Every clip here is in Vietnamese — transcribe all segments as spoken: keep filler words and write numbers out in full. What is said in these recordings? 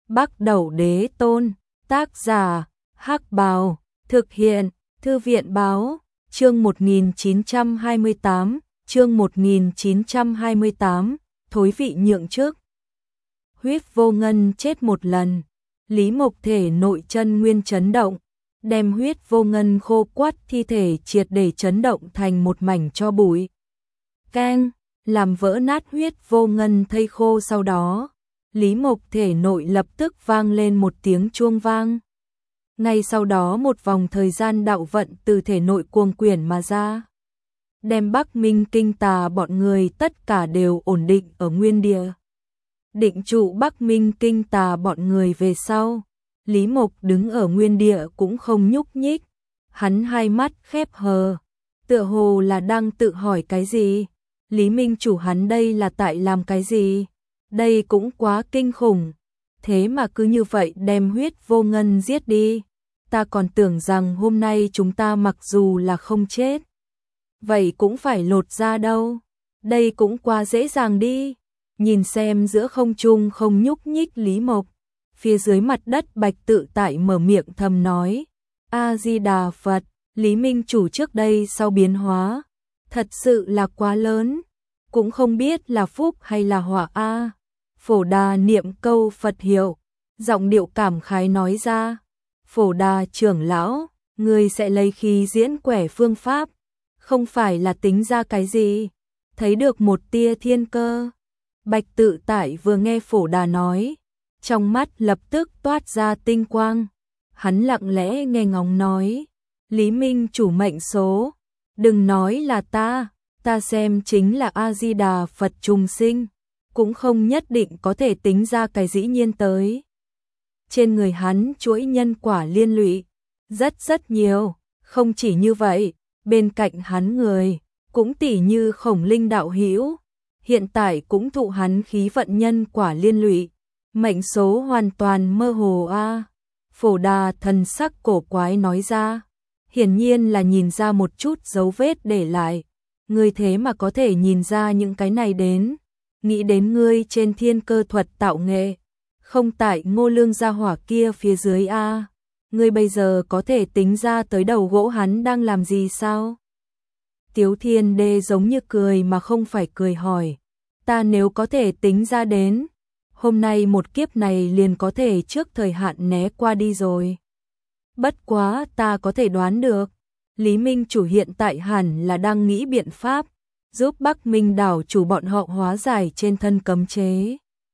Bắc Đẩu Đế Tôn, tác giả, Hắc Bào, thực hiện, Thư viện báo, chương một nghìn chín trăm hai mươi tám, chương một nghìn chín trăm hai mươi tám, thối vị nhượng trước. Huyết Vô Ngân chết một lần, Lý Mộc thể nội chân nguyên chấn động, đem Huyết Vô Ngân khô quắt thi thể triệt để chấn động thành một mảnh tro bụi. Keng, làm vỡ nát Huyết Vô Ngân thây khô, sau đó, Lý Mộc thể nội lập tức vang lên một tiếng chuông vang. Ngay sau đó một vòng thời gian đạo vận từ thể nội cuồng quyển mà ra, đem Bắc Minh Kinh Tà bọn người tất cả đều ổn định ở nguyên địa. Định trụ Bắc Minh Kinh Tà bọn người về sau, Lý Mộc đứng ở nguyên địa cũng không nhúc nhích, hắn hai mắt khép hờ, tựa hồ là đang tự hỏi cái gì. Lý Minh chủ, hắn đây là tại làm cái gì? Đây cũng quá kinh khủng, thế mà cứ như vậy đem Huyết Vô Ngân giết đi. Ta còn tưởng rằng hôm nay chúng ta mặc dù là không chết, vậy cũng phải lột ra đâu. Đây cũng quá dễ dàng đi. Nhìn xem giữa không trung không nhúc nhích Lý Mộc, phía dưới mặt đất Bạch Tự Tại mở miệng thầm nói: A-di-đà Phật, Lý Minh chủ trước đây sau biến hóa, thật sự là quá lớn, cũng không biết là phúc hay là họa a. Phổ Đà niệm câu Phật hiệu, giọng điệu cảm khái nói ra: Phổ Đà trưởng lão, người sẽ lấy khí diễn quẻ phương pháp, không phải là tính ra cái gì, thấy được một tia thiên cơ. Bạch Tự Tại vừa nghe Phổ Đà nói, trong mắt lập tức toát ra tinh quang, hắn lặng lẽ nghe ngóng nói: Lý Minh chủ mệnh số, đừng nói là ta, ta xem chính là A-di-đà Phật trùng sinh, cũng không nhất định có thể tính ra cái dĩ nhiên tới. Trên người hắn chuỗi nhân quả liên lụy rất rất nhiều, không chỉ như vậy, bên cạnh hắn người cũng tỷ như Khổng Linh đạo hữu, hiện tại cũng thụ hắn khí vận nhân quả liên lụy, mệnh số hoàn toàn mơ hồ a. Phổ Đà thần sắc cổ quái nói ra, hiển nhiên là nhìn ra một chút dấu vết để lại. Ngươi thế mà có thể nhìn ra những cái này đến, nghĩ đến ngươi trên thiên cơ thuật tạo nghệ, không tại Ngô Lương gia hỏa kia phía dưới a. Ngươi bây giờ có thể tính ra tới đầu gỗ hắn đang làm gì sao? Tiếu Thiên Đê giống như cười mà không phải cười hỏi, ta nếu có thể tính ra đến, hôm nay một kiếp này liền có thể trước thời hạn né qua đi rồi. Bất quá ta có thể đoán được, Lý Minh chủ hiện tại hẳn là đang nghĩ biện pháp, giúp Bắc Minh đảo chủ bọn họ hóa giải trên thân cấm chế.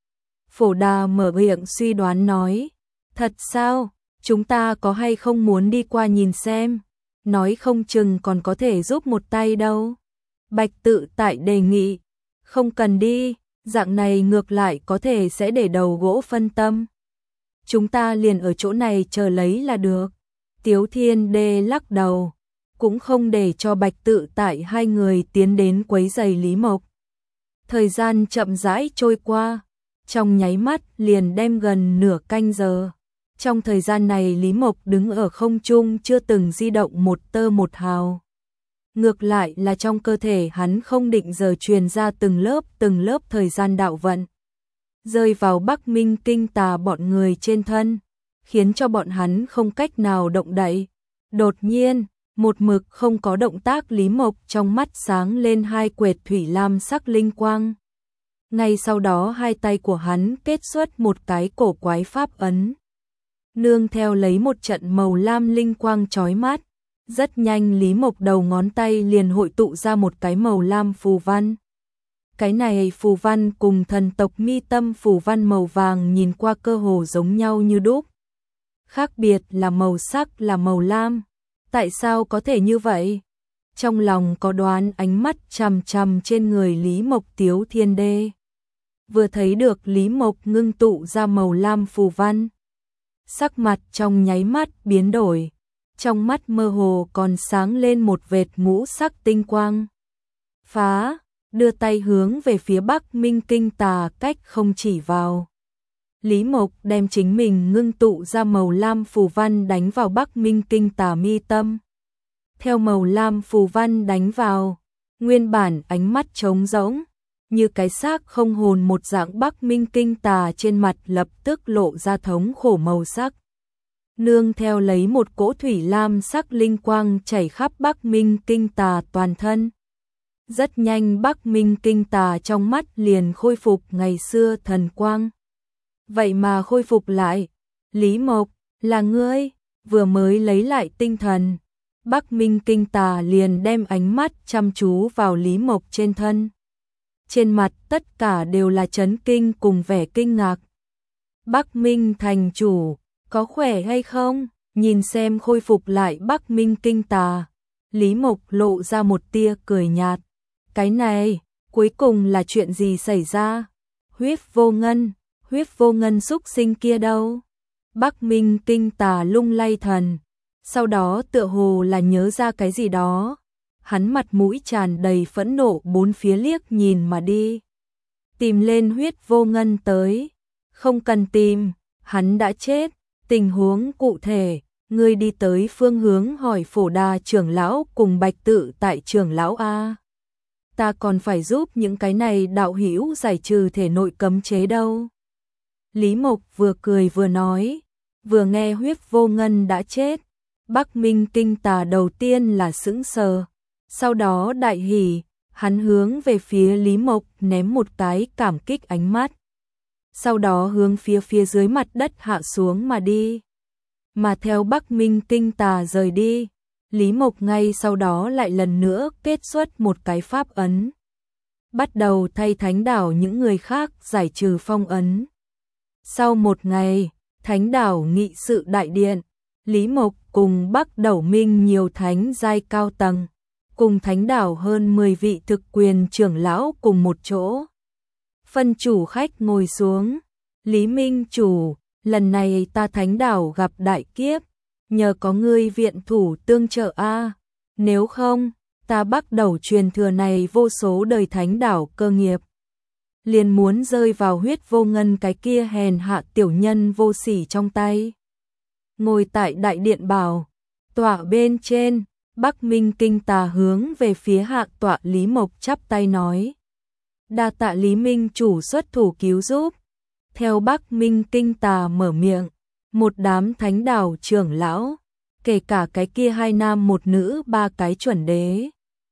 Phổ Đà mở miệng suy đoán nói, thật sao, chúng ta có hay không muốn đi qua nhìn xem, nói không chừng còn có thể giúp một tay đâu. Bạch Tự Tại đề nghị, không cần đi, dạng này ngược lại có thể sẽ để đầu gỗ phân tâm. Chúng ta liền ở chỗ này chờ lấy là được. Tiếu Thiên Đê lắc đầu, cũng không để cho Bạch Tự Tại hai người tiến đến quấy rầy Lý Mộc. Thời gian chậm rãi trôi qua, trong nháy mắt liền đem gần nửa canh giờ. Trong thời gian này Lý Mộc đứng ở không trung chưa từng di động một tơ một hào. Ngược lại là trong cơ thể hắn không định giờ truyền ra từng lớp từng lớp thời gian đạo vận, rơi vào Bắc Minh Kinh Tà bọn người trên thân, khiến cho bọn hắn không cách nào động đậy. Đột nhiên, một mực không có động tác Lý Mộc trong mắt sáng lên hai quệt thủy lam sắc linh quang. Ngay sau đó hai tay của hắn kết xuất một cái cổ quái pháp ấn, nương theo lấy một trận màu lam linh quang chói mắt. Rất nhanh Lý Mộc đầu ngón tay liền hội tụ ra một cái màu lam phù văn. Cái này phù văn cùng thần tộc mi tâm phù văn màu vàng nhìn qua cơ hồ giống nhau như đúc, khác biệt là màu sắc là màu lam. Tại sao có thể như vậy? Trong lòng có đoán, ánh mắt chằm chằm trên người Lý Mộc. Tiếu Thiên Đê vừa thấy được Lý Mộc ngưng tụ ra màu lam phù văn, sắc mặt trong nháy mắt biến đổi, trong mắt mơ hồ còn sáng lên một vệt ngũ sắc tinh quang. Phá, đưa tay hướng về phía Bắc Minh Kinh Tà cách không chỉ vào. Lý Mộc đem chính mình ngưng tụ ra màu lam phù văn đánh vào Bắc Minh Kinh Tà mi tâm. Theo màu lam phù văn đánh vào, nguyên bản ánh mắt trống rỗng, như cái xác không hồn một dạng. Bắc Minh Kinh Tà trên mặt lập tức lộ ra thống khổ màu sắc. Nương theo lấy một cỗ thủy lam sắc linh quang chảy khắp Bắc Minh Kinh Tà toàn thân. Rất nhanh Bắc Minh Kinh Tà trong mắt liền khôi phục ngày xưa thần quang. Vậy mà khôi phục lại, Lý Mộc, là ngươi, vừa mới lấy lại tinh thần. Bắc Minh Kinh Tà liền đem ánh mắt chăm chú vào Lý Mộc trên thân. Trên mặt tất cả đều là chấn kinh cùng vẻ kinh ngạc. Bắc Minh thành chủ, có khỏe hay không? Nhìn xem khôi phục lại Bắc Minh Kinh Tà, Lý Mộc lộ ra một tia cười nhạt. Cái này, cuối cùng là chuyện gì xảy ra? Huyết vô ngân, huyết vô ngân xúc sinh kia đâu? Bắc Minh Kinh Tà lung lay thần, sau đó tựa hồ là nhớ ra cái gì đó. Hắn mặt mũi tràn đầy phẫn nộ bốn phía liếc nhìn mà đi. Tìm lên huyết vô ngân tới. Không cần tìm, hắn đã chết. Tình huống cụ thể, ngươi đi tới phương hướng hỏi Phổ Đà trưởng lão cùng Bạch Tự tại trưởng lão A. Ta còn phải giúp những cái này đạo hữu giải trừ thể nội cấm chế đâu. Lý Mộc vừa cười vừa nói, vừa nghe huyết vô ngân đã chết. Bắc Minh Kinh Tà đầu tiên là sững sờ, sau đó đại hỉ, hắn hướng về phía Lý Mộc ném một cái cảm kích ánh mắt. Sau đó hướng phía phía dưới mặt đất hạ xuống mà đi. Mà theo Bắc Minh Kinh Tà rời đi, Lý Mộc ngay sau đó lại lần nữa kết xuất một cái pháp ấn. Bắt đầu thay Thánh đảo những người khác giải trừ phong ấn. Sau một ngày, Thánh đảo nghị sự đại điện, Lý Mộc cùng Bắc Đẩu Minh nhiều thánh giai cao tầng, cùng Thánh đảo hơn mười vị thực quyền trưởng lão cùng một chỗ. Phân chủ khách ngồi xuống, Lý Minh chủ, lần này ta Thánh đảo gặp đại kiếp, nhờ có ngươi viện thủ tương trợ a, nếu không, ta Bắc Đẩu truyền thừa này vô số đời Thánh đảo cơ nghiệp, liền muốn rơi vào huyết vô ngân cái kia hèn hạ tiểu nhân vô sỉ trong tay. Ngồi tại đại điện bảo tọa bên trên, Bắc Minh Kinh Tà hướng về phía hạ tọa Lý Mộc chắp tay nói. Đa tạ Lý Minh chủ xuất thủ cứu giúp. Theo Bắc Minh Kinh Tà mở miệng, một đám thánh đảo trưởng lão, kể cả cái kia hai nam một nữ ba cái chuẩn đế,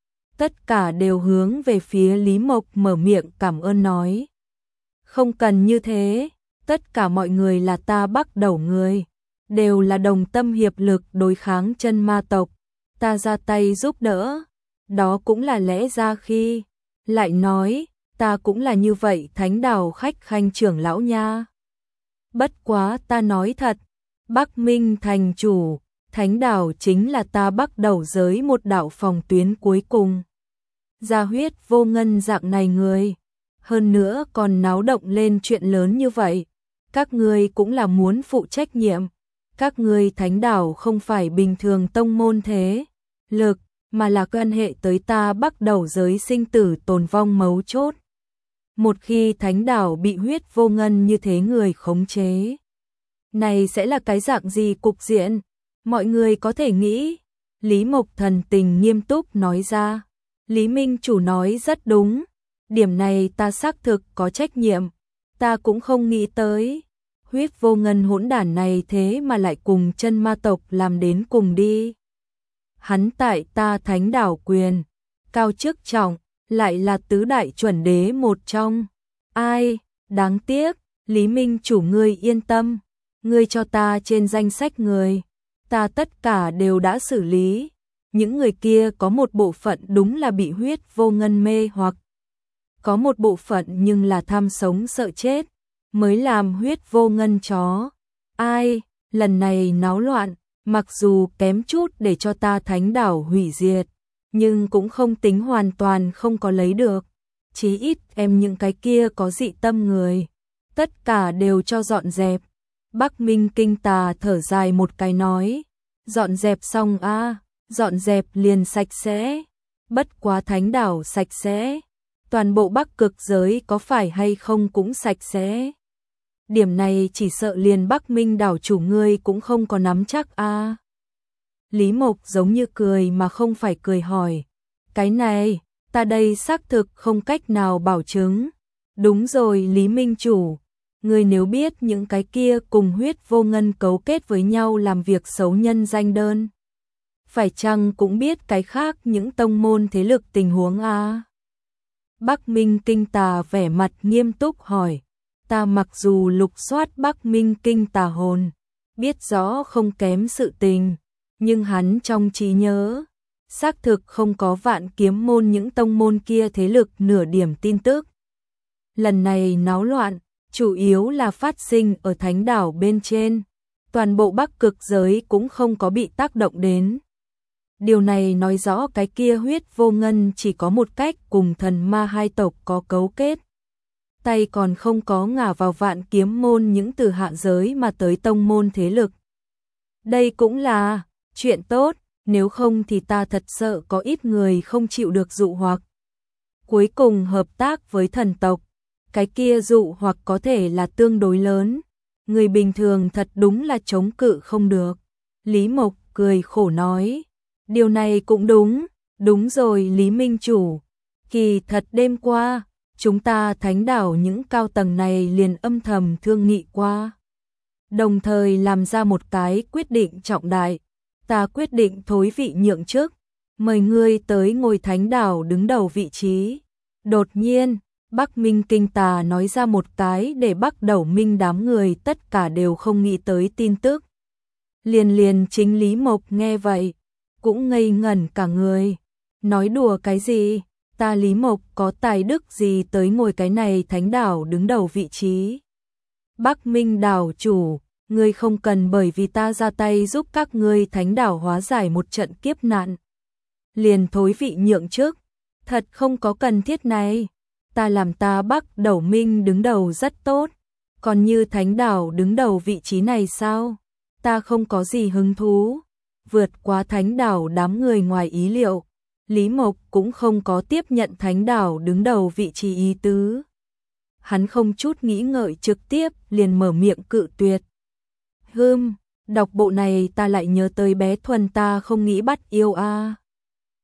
tất cả đều hướng về phía Lý Mộc mở miệng cảm ơn nói. Không cần như thế, tất cả mọi người là ta Bắc Đẩu người, đều là đồng tâm hiệp lực đối kháng chân ma tộc, ta ra tay giúp đỡ, đó cũng là lẽ ra khi. Lại nói, ta cũng là như vậy thánh đảo khách khanh trưởng lão nha. Bất quá ta nói thật, Bắc Minh thành chủ, thánh đảo chính là ta Bắc Đẩu giới một đạo phòng tuyến cuối cùng. Gia huyết vô ngân dạng này người, hơn nữa còn náo động lên chuyện lớn như vậy, các ngươi cũng là muốn phụ trách nhiệm. Các ngươi thánh đảo không phải bình thường tông môn thế lực, mà là quan hệ tới ta Bắc Đẩu giới sinh tử tồn vong mấu chốt. Một khi thánh đảo bị huyết vô ngân như thế người khống chế, này sẽ là cái dạng gì cục diện? Mọi người có thể nghĩ. Lý Mộc thần tình nghiêm túc nói ra. Lý Minh chủ nói rất đúng, điểm này ta xác thực có trách nhiệm, ta cũng không nghĩ tới. Huyết vô ngân hỗn đản này thế mà lại cùng chân ma tộc làm đến cùng đi. Hắn tại ta thánh đảo quyền, cao chức trọng, lại là tứ đại chuẩn đế một trong. Ai, đáng tiếc, Lý Minh chủ ngươi yên tâm, ngươi cho ta trên danh sách người, ta tất cả đều đã xử lý. Những người kia có một bộ phận đúng là bị huyết vô ngân mê hoặc, có một bộ phận nhưng là tham sống sợ chết, mới làm huyết vô ngân chó. Ai, lần này náo loạn, mặc dù kém chút để cho ta thánh đảo hủy diệt, nhưng cũng không tính hoàn toàn không có lấy được. Chí ít em những cái kia có dị tâm người, tất cả đều cho dọn dẹp. Bắc Minh Kinh Tà thở dài một cái nói, dọn dẹp xong a, dọn dẹp liền sạch sẽ. Bất quá thánh đảo sạch sẽ, toàn bộ Bắc Cực giới có phải hay không cũng sạch sẽ. Điểm này chỉ sợ liền Bắc Minh đảo chủ ngươi cũng không có nắm chắc a. À. Lý Mộc giống như cười mà không phải cười hỏi, cái này, Ta đây xác thực không cách nào bảo chứng. Đúng rồi Lý Minh Chủ, người nếu biết những cái kia cùng Huyết Vô Ngân cấu kết với nhau làm việc xấu nhân danh đơn. Phải chăng cũng biết cái khác những tông môn thế lực tình huống à? Bắc Minh Kinh Tà vẻ mặt nghiêm túc hỏi. Ta mặc dù lục soát Bắc Minh Kinh Tà hồn, biết rõ không kém sự tình, nhưng hắn trong trí nhớ, xác thực không có Vạn Kiếm môn những tông môn kia thế lực nửa điểm tin tức. Lần này náo loạn, chủ yếu là phát sinh ở Thánh đảo bên trên, toàn bộ Bắc Cực giới cũng không có bị tác động đến. Điều này nói rõ cái kia Huyết Vô Ngân chỉ có một cách cùng thần ma hai tộc có cấu kết. Tay còn không có ngả vào Vạn Kiếm môn những từ hạ giới mà tới tông môn thế lực. Đây cũng là chuyện tốt, nếu không thì ta thật sợ có ít người không chịu được dụ hoặc. Cuối cùng hợp tác với thần tộc, cái kia dụ hoặc có thể là tương đối lớn, người bình thường thật đúng là chống cự không được. Lý Mộc cười khổ nói, điều này cũng đúng, đúng rồi Lý Minh Chủ, kỳ thật đêm qua, chúng ta Thánh đảo những cao tầng này liền âm thầm thương nghị qua. Đồng thời làm ra một cái quyết định trọng đại, ta quyết định thối vị nhượng chức, mời ngươi tới ngồi Thánh đảo đứng đầu vị trí. Đột nhiên, Bắc Minh Kinh Tà nói ra một cái để Bắc Đẩu Minh đám người tất cả đều không nghĩ tới tin tức. Liền liền chính Lý Mộc nghe vậy, cũng ngây ngẩn cả người. Nói đùa cái gì, ta Lý Mộc có tài đức gì tới ngồi cái này Thánh đảo đứng đầu vị trí. Bắc Minh đảo chủ, ngươi không cần bởi vì ta ra tay giúp các ngươi Thánh đảo hóa giải một trận kiếp nạn, liền thối vị nhượng chức, thật không có cần thiết này. Ta làm ta Bắc Đẩu Minh đứng đầu rất tốt, còn như Thánh đảo đứng đầu vị trí này sao? Ta không có gì hứng thú. Vượt quá Thánh đảo đám người ngoài ý liệu, Lý Mộc cũng không có tiếp nhận Thánh đảo đứng đầu vị trí ý tứ. Hắn không chút nghĩ ngợi trực tiếp liền mở miệng cự tuyệt. Hừm, đọc bộ này ta lại nhớ tới bé Thuần ta không nghĩ bắt yêu a. À.